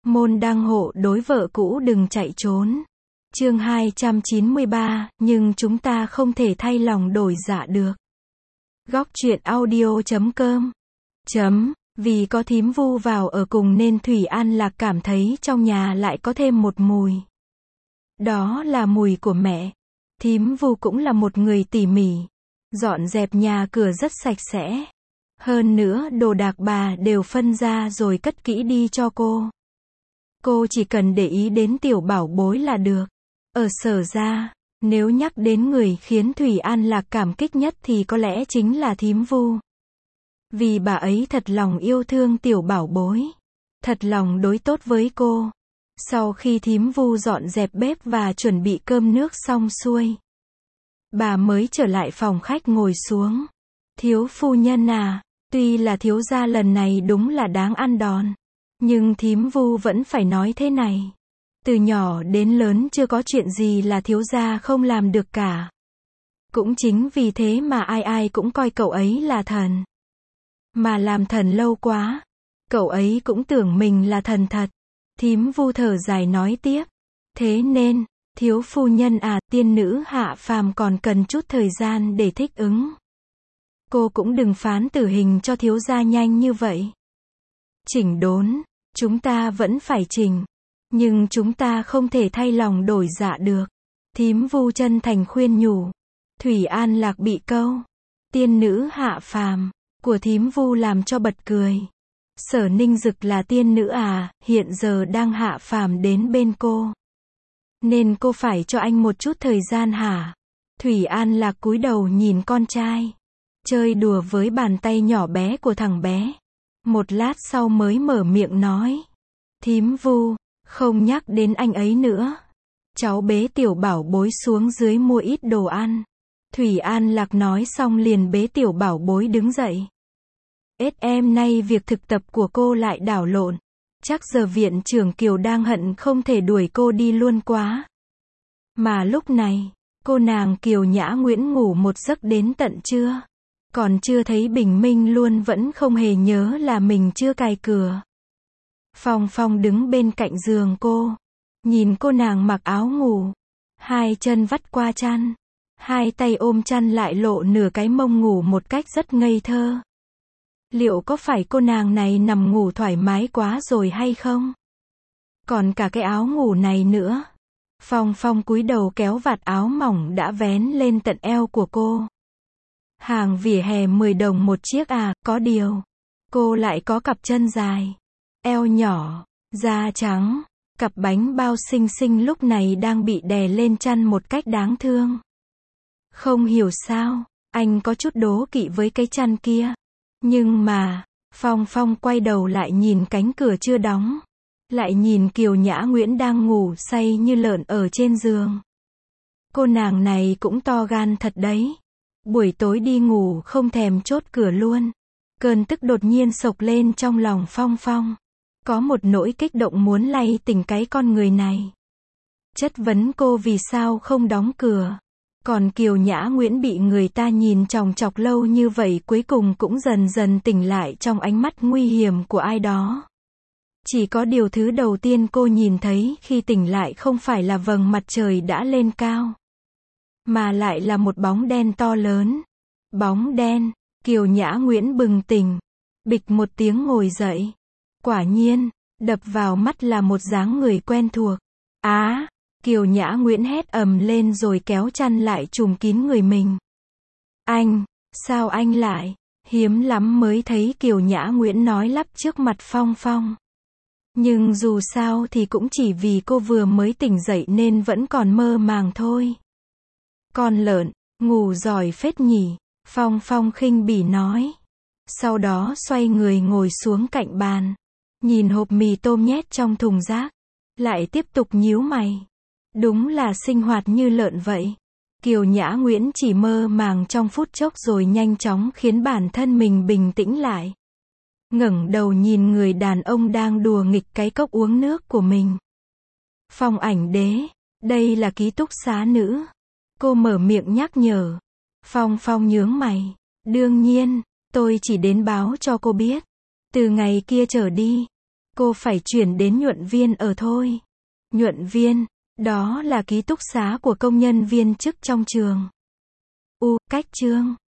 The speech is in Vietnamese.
Môn đăng hộ đối vợ cũ đừng chạy trốn. Chương 293, nhưng chúng ta không thể thay lòng đổi dạ được. Góc truyện audio.com. Vì có thím Vu vào ở cùng nên Thủy An Lạc cảm thấy trong nhà lại có thêm một mùi. Đó là mùi của mẹ. Thím Vu cũng là một người tỉ mỉ. Dọn dẹp nhà cửa rất sạch sẽ. Hơn nữa đồ đạc bà đều phân ra rồi cất kỹ đi cho cô. Cô chỉ cần để ý đến tiểu bảo bối là được. Ở Sở ra, nếu nhắc đến người khiến Thủy An Lạc cảm kích nhất thì có lẽ chính là thím Vu. Vì bà ấy thật lòng yêu thương tiểu bảo bối. Thật lòng đối tốt với cô. Sau khi thím Vu dọn dẹp bếp và chuẩn bị cơm nước xong xuôi, bà mới trở lại phòng khách ngồi xuống. Thiếu phu nhân à, tuy là thiếu gia lần này đúng là đáng ăn đòn. Nhưng thím Vu vẫn phải nói thế này. Từ nhỏ đến lớn chưa có chuyện gì là thiếu gia không làm được cả. Cũng chính vì thế mà ai ai cũng coi cậu ấy là thần. Mà làm thần lâu quá, cậu ấy cũng tưởng mình là thần thật. Thím Vu thở dài nói tiếp. Thế nên, thiếu phu nhân à, tiên nữ hạ phàm còn cần chút thời gian để thích ứng. Cô cũng đừng phán tử hình cho thiếu gia nhanh như vậy. Chỉnh đốn, chúng ta vẫn phải chỉnh. Nhưng chúng ta không thể thay lòng đổi dạ được. Thím Vu chân thành khuyên nhủ. Thủy An Lạc bị câu tiên nữ hạ phàm của thím Vu làm cho bật cười. Sở Ninh Dực là tiên nữ à, hiện giờ đang hạ phàm đến bên cô. Nên cô phải cho anh một chút thời gian hả? Thủy An Lạc cúi đầu nhìn con trai. Chơi đùa với bàn tay nhỏ bé của thằng bé. Một lát sau mới mở miệng nói. Thím Vu, không nhắc đến anh ấy nữa. Cháu bế tiểu bảo bối xuống dưới mua ít đồ ăn. Thủy An Lạc nói xong liền bế tiểu bảo bối đứng dậy. Em nay việc thực tập của cô lại đảo lộn. Chắc giờ viện trưởng Kiều đang hận không thể đuổi cô đi luôn quá. Mà lúc này, cô nàng Kiều Nhã Nguyễn ngủ một giấc đến tận trưa. Còn chưa thấy bình minh luôn vẫn không hề nhớ là mình chưa cài cửa. Phong Phong đứng bên cạnh giường cô. Nhìn cô nàng mặc áo ngủ. Hai chân vắt qua chăn. Hai tay ôm chăn lại lộ nửa cái mông ngủ một cách rất ngây thơ. Liệu có phải cô nàng này nằm ngủ thoải mái quá rồi hay không? Còn cả cái áo ngủ này nữa. Phong Phong cúi đầu kéo vạt áo mỏng đã vén lên tận eo của cô. Hàng vỉa hè 10 đồng một chiếc à, có điều. Cô lại có cặp chân dài. Eo nhỏ, da trắng. Cặp bánh bao xinh xinh lúc này đang bị đè lên chăn một cách đáng thương. Không hiểu sao, anh có chút đố kỵ với cái chăn kia. Nhưng mà, Phong Phong quay đầu lại nhìn cánh cửa chưa đóng. Lại nhìn Kiều Nhã Nguyễn đang ngủ say như lợn ở trên giường. Cô nàng này cũng to gan thật đấy. Buổi tối đi ngủ không thèm chốt cửa luôn. Cơn tức đột nhiên sộc lên trong lòng Phong Phong. Có một nỗi kích động muốn lay tỉnh cái con người này. Chất vấn cô vì sao không đóng cửa. Còn Kiều Nhã Nguyễn bị người ta nhìn chòng chọc lâu như vậy cuối cùng cũng dần dần tỉnh lại trong ánh mắt nguy hiểm của ai đó. Chỉ có điều thứ đầu tiên cô nhìn thấy khi tỉnh lại không phải là vầng mặt trời đã lên cao. Mà lại là một bóng đen to lớn. Bóng đen, Kiều Nhã Nguyễn bừng tỉnh. Bịch một tiếng ngồi dậy. Quả nhiên, đập vào mắt là một dáng người quen thuộc. Á! Kiều Nhã Nguyễn hét ầm lên rồi kéo chăn lại trùm kín người mình. Anh, sao anh lại? Hiếm lắm mới thấy Kiều Nhã Nguyễn nói lắp trước mặt Phong Phong. Nhưng dù sao thì cũng chỉ vì cô vừa mới tỉnh dậy nên vẫn còn mơ màng thôi. Con lợn, ngủ giỏi phết nhỉ, Phong Phong khinh bỉ nói. Sau đó xoay người ngồi xuống cạnh bàn. Nhìn hộp mì tôm nhét trong thùng rác. Lại tiếp tục nhíu mày. Đúng là sinh hoạt như lợn vậy. Kiều Nhã Nguyễn chỉ mơ màng trong phút chốc rồi nhanh chóng khiến bản thân mình bình tĩnh lại. Ngẩng đầu nhìn người đàn ông đang đùa nghịch cái cốc uống nước của mình. Phong Ảnh Đế, đây là ký túc xá nữ. Cô mở miệng nhắc nhở. Phong Phong nhướng mày. Đương nhiên, tôi chỉ đến báo cho cô biết. Từ ngày kia trở đi, Cô phải chuyển đến Nhuận Viên ở thôi. Nhuận Viên, đó là ký túc xá của công nhân viên chức trong trường. Cách Chương